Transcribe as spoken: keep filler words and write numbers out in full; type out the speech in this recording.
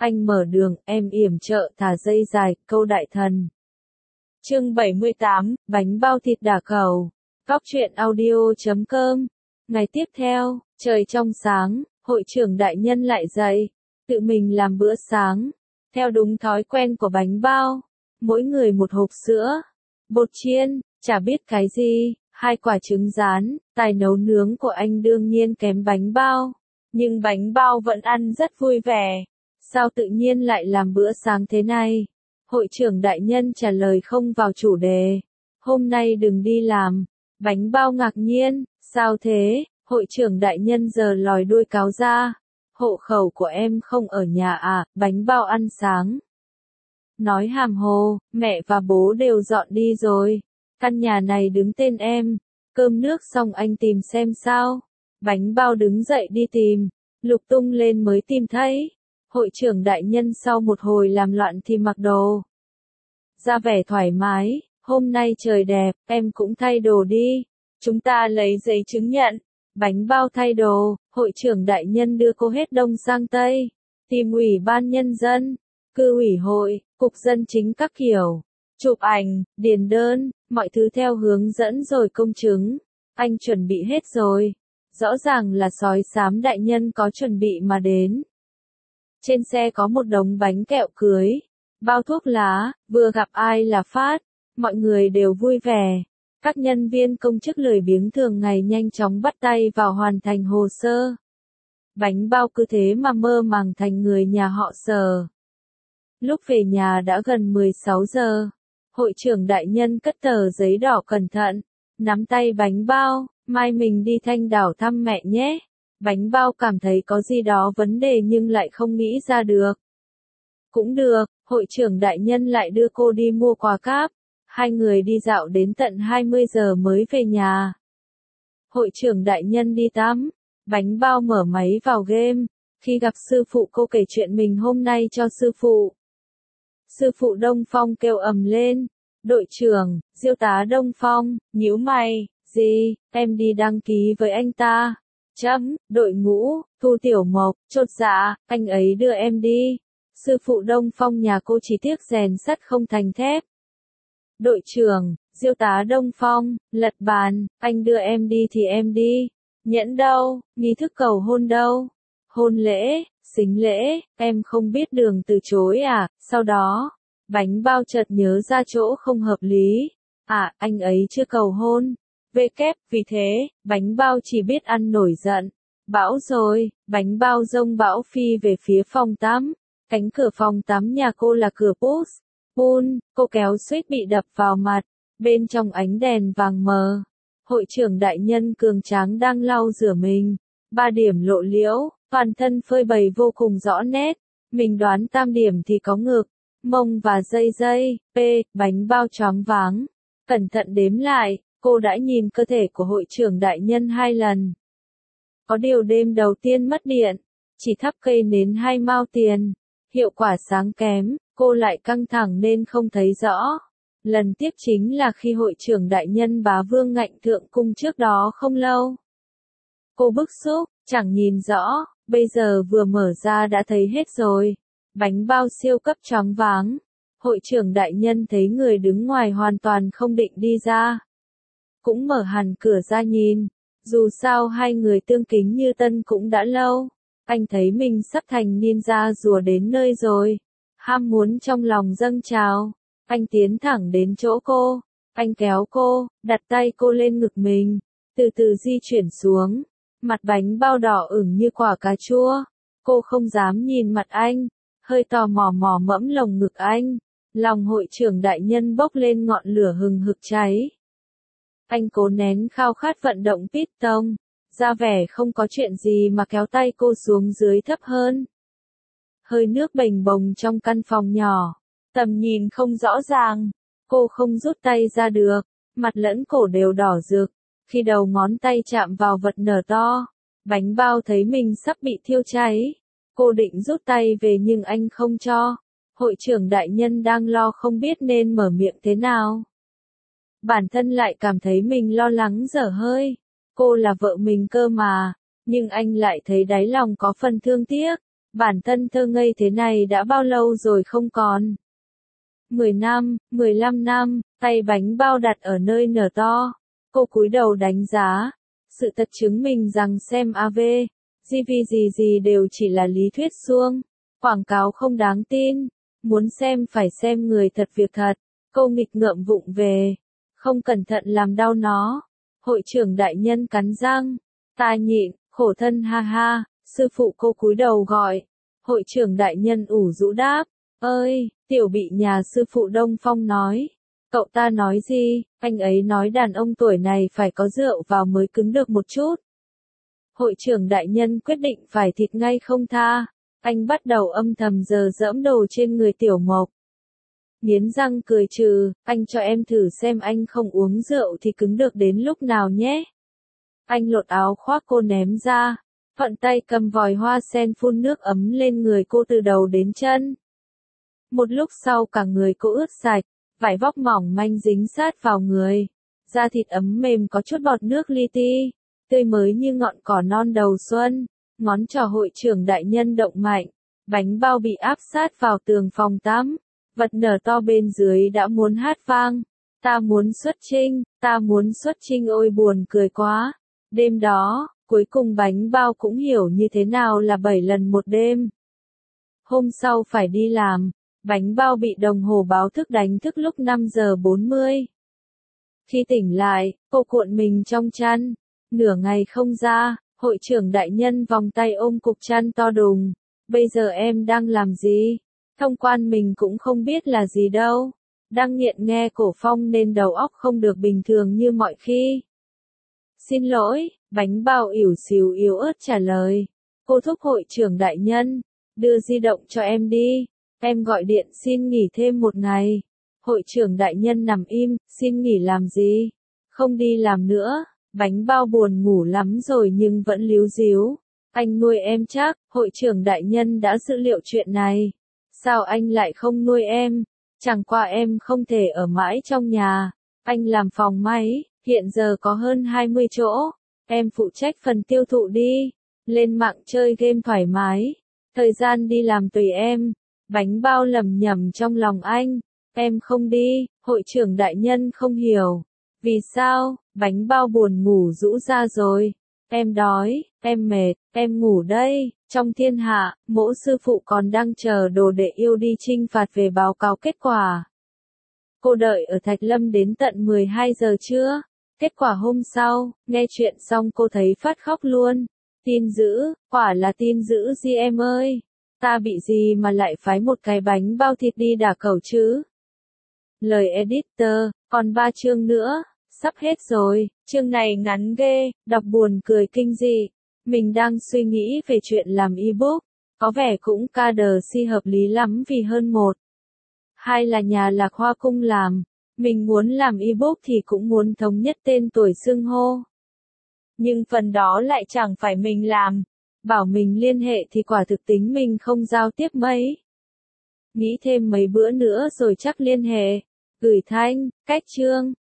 anh mở đường, em yểm trợ thả dây dài, câu đại thần. Chương bảy mươi tám, bánh bao thịt đả cầu. Góc truyện audio chấm com. Ngày tiếp theo, trời trong sáng, hội trưởng đại nhân lại dậy, tự mình làm bữa sáng, theo đúng thói quen của bánh bao, mỗi người một hộp sữa, bột chiên, chả biết cái gì, hai quả trứng rán, tài nấu nướng của anh đương nhiên kém bánh bao, nhưng bánh bao vẫn ăn rất vui vẻ. Sao tự nhiên lại làm bữa sáng thế này? Hội trưởng đại nhân trả lời không vào chủ đề. Hôm nay đừng đi làm. Bánh bao ngạc nhiên, sao thế? Hội trưởng đại nhân giờ lòi đuôi cáo ra. Hộ khẩu của em không ở nhà à, bánh bao ăn sáng. Nói hàm hồ, mẹ và bố đều dọn đi rồi. Căn nhà này đứng tên em. Cơm nước xong anh tìm xem sao. Bánh bao đứng dậy đi tìm. Lục tung lên mới tìm thấy. Hội trưởng đại nhân sau một hồi làm loạn thì mặc đồ. Ra vẻ thoải mái, hôm nay trời đẹp, em cũng thay đồ đi. Chúng ta lấy giấy chứng nhận. Bánh bao thay đồ, hội trưởng đại nhân đưa cô hết đông sang tây. Tìm ủy ban nhân dân, cư ủy hội, cục dân chính các kiểu. Chụp ảnh, điền đơn, mọi thứ theo hướng dẫn rồi công chứng. Anh chuẩn bị hết rồi. Rõ ràng là sói xám đại nhân có chuẩn bị mà đến. Trên xe có một đống bánh kẹo cưới, bao thuốc lá, vừa gặp ai là phát, mọi người đều vui vẻ. Các nhân viên công chức lười biếng thường ngày nhanh chóng bắt tay vào hoàn thành hồ sơ. Bánh bao cứ thế mà mơ màng thành người nhà họ Sở. Lúc về nhà đã gần mười sáu giờ, hội trưởng đại nhân cất tờ giấy đỏ cẩn thận, nắm tay bánh bao, mai mình đi Thanh Đảo thăm mẹ nhé. Bánh bao cảm thấy có gì đó vấn đề nhưng lại không nghĩ ra được. Cũng được, hội trưởng đại nhân lại đưa cô đi mua quà cáp. Hai người đi dạo đến tận hai mươi giờ mới về nhà. Hội trưởng đại nhân đi tắm. Bánh bao mở máy vào game. Khi gặp sư phụ cô kể chuyện mình hôm nay cho sư phụ. Sư phụ Đông Phong kêu ầm lên. Đội trưởng, Diêu tá Đông Phong, nhíu mày, gì, em đi đăng ký với anh ta. Chấm, đội ngũ, Thu Tiểu Mộc, chột dạ, anh ấy đưa em đi. Sư phụ Đông Phong nhà cô chỉ tiếc rèn sắt không thành thép. Đội trưởng, Diêu tá Đông Phong, lật bàn, anh đưa em đi thì em đi. Nhẫn đâu, nghi thức cầu hôn đâu? Hôn lễ, xính lễ, em không biết đường từ chối à? Sau đó, bánh bao chợt nhớ ra chỗ không hợp lý. À, anh ấy chưa cầu hôn. Về kép, vì thế, bánh bao chỉ biết ăn nổi giận. Bão rồi, bánh bao rông bão phi về phía phòng tắm. Cánh cửa phòng tắm nhà cô là cửa push. Pull, cô kéo suýt bị đập vào mặt. Bên trong ánh đèn vàng mờ. Hội trưởng đại nhân cường tráng đang lau rửa mình. Ba điểm lộ liễu, toàn thân phơi bày vô cùng rõ nét. Mình đoán tam điểm thì có ngực, mông và dây dây. P, bánh bao choáng váng. Cẩn thận đếm lại. Cô đã nhìn cơ thể của hội trưởng đại nhân hai lần. Có điều đêm đầu tiên mất điện, chỉ thắp cây nến hai mao tiền, hiệu quả sáng kém, cô lại căng thẳng nên không thấy rõ. Lần tiếp chính là khi hội trưởng đại nhân bá vương ngạnh thượng cung trước đó không lâu. Cô bức xúc, chẳng nhìn rõ, bây giờ vừa mở ra đã thấy hết rồi. Bánh bao siêu cấp choáng váng. Hội trưởng đại nhân thấy người đứng ngoài hoàn toàn không định đi ra. Cũng mở hẳn cửa ra nhìn, dù sao hai người tương kính như tân cũng đã lâu, anh thấy mình sắp thành ninja rùa đến nơi rồi, ham muốn trong lòng dâng trào, anh tiến thẳng đến chỗ cô, anh kéo cô, đặt tay cô lên ngực mình, từ từ di chuyển xuống, mặt bánh bao đỏ ửng như quả cà chua, cô không dám nhìn mặt anh, hơi tò mò mò mẫm lồng ngực anh, lòng hội trưởng đại nhân bốc lên ngọn lửa hừng hực cháy. Anh cố nén khao khát vận động piston, ra vẻ không có chuyện gì mà kéo tay cô xuống dưới thấp hơn. Hơi nước bềnh bồng trong căn phòng nhỏ, tầm nhìn không rõ ràng, cô không rút tay ra được, mặt lẫn cổ đều đỏ rực, khi đầu ngón tay chạm vào vật nở to, bánh bao thấy mình sắp bị thiêu cháy. Cô định rút tay về nhưng anh không cho, hội trưởng đại nhân đang lo không biết nên mở miệng thế nào. Bản thân lại cảm thấy mình lo lắng dở hơi. Cô là vợ mình cơ mà, nhưng anh lại thấy đáy lòng có phần thương tiếc. Bản thân thơ ngây thế này đã bao lâu rồi không còn? mười năm, mười lăm năm, tay bánh bao đặt ở nơi nở to. Cô cúi đầu đánh giá. Sự thật chứng minh rằng xem a vê, giê vê gì gì đều chỉ là lý thuyết suông. Quảng cáo không đáng tin. Muốn xem phải xem người thật việc thật. Câu nghịch ngợm vụng về. Không cẩn thận làm đau nó. Hội trưởng đại nhân cắn răng. Ta nhịn, khổ thân ha ha. Sư phụ cô cúi đầu gọi. Hội trưởng đại nhân ủ rũ đáp. Ơi, tiểu bị nhà sư phụ Đông Phong nói. Cậu ta nói gì? Anh ấy nói đàn ông tuổi này phải có rượu vào mới cứng được một chút. Hội trưởng đại nhân quyết định phải thịt ngay không tha. Anh bắt đầu âm thầm giờ dẫm đồ trên người tiểu mộc. Nghiến răng cười trừ, anh cho em thử xem anh không uống rượu thì cứng được đến lúc nào nhé. Anh lột áo khoác cô ném ra, thuận tay cầm vòi hoa sen phun nước ấm lên người cô từ đầu đến chân. Một lúc sau cả người cô ướt sạch, vải vóc mỏng manh dính sát vào người. Da thịt ấm mềm có chút bọt nước li ti, tươi mới như ngọn cỏ non đầu xuân. Ngón trỏ hội trưởng đại nhân động mạnh, bánh bao bị áp sát vào tường phòng tắm. Vật nở to bên dưới đã muốn hát vang. Ta muốn xuất trinh, ta muốn xuất trinh ôi buồn cười quá. Đêm đó, cuối cùng bánh bao cũng hiểu như thế nào là bảy lần một đêm. Hôm sau phải đi làm, bánh bao bị đồng hồ báo thức đánh thức lúc năm giờ bốn mươi. Khi tỉnh lại, cô cuộn mình trong chăn, nửa ngày không ra, hội trưởng đại nhân vòng tay ôm cục chăn to đùng. Bây giờ em đang làm gì? Thông quan mình cũng không biết là gì đâu. Đang nghiện nghe cổ phong nên đầu óc không được bình thường như mọi khi. Xin lỗi, bánh bao ỉu xìu yếu ớt trả lời. Cô thúc hội trưởng đại nhân, đưa di động cho em đi. Em gọi điện xin nghỉ thêm một ngày. Hội trưởng đại nhân nằm im, xin nghỉ làm gì? Không đi làm nữa. Bánh bao buồn ngủ lắm rồi nhưng vẫn líu díu. Anh nuôi em chắc, hội trưởng đại nhân đã dự liệu chuyện này. Sao anh lại không nuôi em? Chẳng qua em không thể ở mãi trong nhà. Anh làm phòng máy, hiện giờ có hơn hai mươi chỗ. Em phụ trách phần tiêu thụ đi. Lên mạng chơi game thoải mái. Thời gian đi làm tùy em. Bánh bao lầm nhầm trong lòng anh. Em không đi, hội trưởng đại nhân không hiểu. Vì sao? Bánh bao buồn ngủ rũ ra rồi. Em đói, em mệt, em ngủ đây. Trong thiên hạ, mỗi sư phụ còn đang chờ đồ đệ yêu đi chinh phạt về báo cáo kết quả. Cô đợi ở Thạch Lâm đến tận mười hai giờ trưa. Kết quả hôm sau, nghe chuyện xong cô thấy phát khóc luôn. Tin dữ, quả là tin dữ gì em ơi. Ta bị gì mà lại phái một cái bánh bao thịt đi đả cầu chứ? Lời editor, còn ba chương nữa, sắp hết rồi, chương này ngắn ghê, đọc buồn cười kinh dị. Mình đang suy nghĩ về chuyện làm ebook, có vẻ cũng ca đờ si hợp lý lắm vì hơn một. Hai là nhà Lạc Hoa Cung làm, mình muốn làm ebook thì cũng muốn thống nhất tên tuổi xưng hô. Nhưng phần đó lại chẳng phải mình làm, bảo mình liên hệ thì quả thực tính mình không giao tiếp mấy. Nghĩ thêm mấy bữa nữa rồi chắc liên hệ, gửi thanh, cách chương.